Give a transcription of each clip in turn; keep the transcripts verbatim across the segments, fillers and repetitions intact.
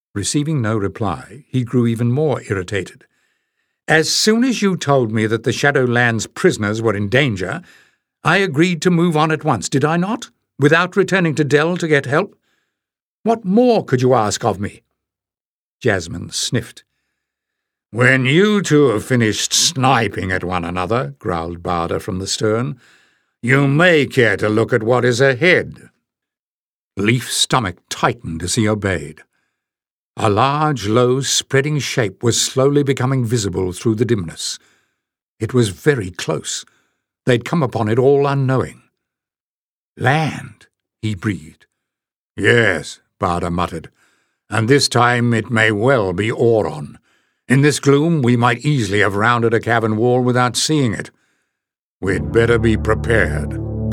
Receiving no reply, he grew even more irritated. "As soon as you told me that the Shadowlands prisoners were in danger, I agreed to move on at once, did I not? Without returning to Dell to get help? What more could you ask of me?" Jasmine sniffed. "When you two have finished sniping at one another," growled Barda from the stern, "you may care to look at what is ahead." Leif's stomach tightened as he obeyed. A large, low, spreading shape was slowly becoming visible through the dimness. It was very close. They'd come upon it all unknowing. "Land," he breathed. "Yes," Barda muttered, "and this time it may well be Auron. In this gloom we might easily have rounded a cavern wall without seeing it. We'd better be prepared."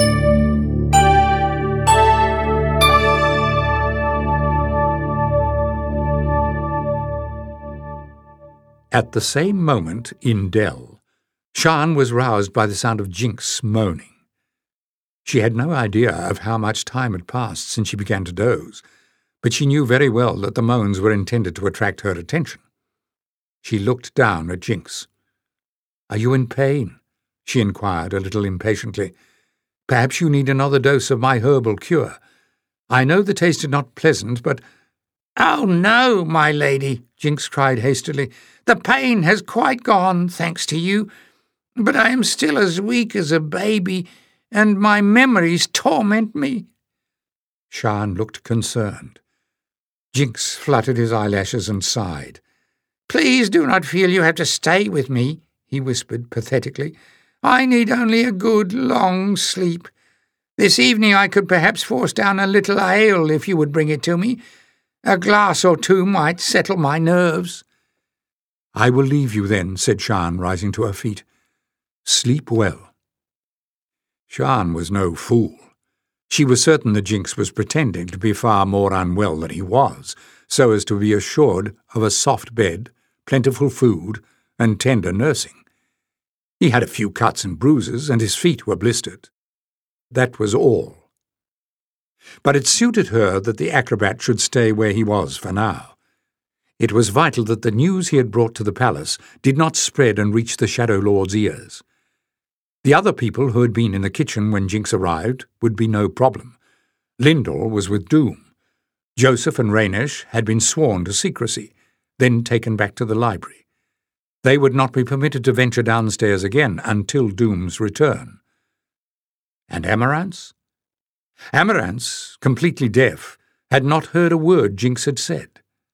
At the same moment, in Dell, Shan was roused by the sound of Jinx moaning. She had no idea of how much time had passed since she began to doze, but she knew very well that the moans were intended to attract her attention. She looked down at Jinx. "Are you in pain?" she inquired a little impatiently. "Perhaps you need another dose of my herbal cure. I know the taste is not pleasant, but—" "Oh, no, my lady," Jinx cried hastily. "The pain has quite gone, thanks to you. But I am still as weak as a baby, and my memories torment me." Shan looked concerned. Jinx fluttered his eyelashes and sighed. "Please do not feel you have to stay with me," he whispered pathetically. "I need only a good, long sleep. This evening I could perhaps force down a little ale if you would bring it to me. A glass or two might settle my nerves." "I will leave you then," said Shan, rising to her feet. "Sleep well." Shan was no fool. She was certain that Jinx was pretending to be far more unwell than he was, so as to be assured of a soft bed, plentiful food, and tender nursing. He had a few cuts and bruises, and his feet were blistered. That was all. But it suited her that the acrobat should stay where he was for now. It was vital that the news he had brought to the palace did not spread and reach the Shadow Lord's ears. The other people who had been in the kitchen when Jinx arrived would be no problem. Lyndall was with Doom. Joseph and Raynish had been sworn to secrecy, then taken back to the library. They would not be permitted to venture downstairs again until Doom's return. And Amaranth? Amaranth, completely deaf, had not heard a word Jinx had said.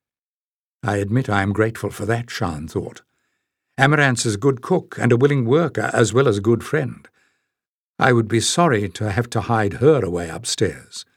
I admit I am grateful for that, Shan thought. Amaranth is a good cook and a willing worker as well as a good friend. I would be sorry to have to hide her away upstairs.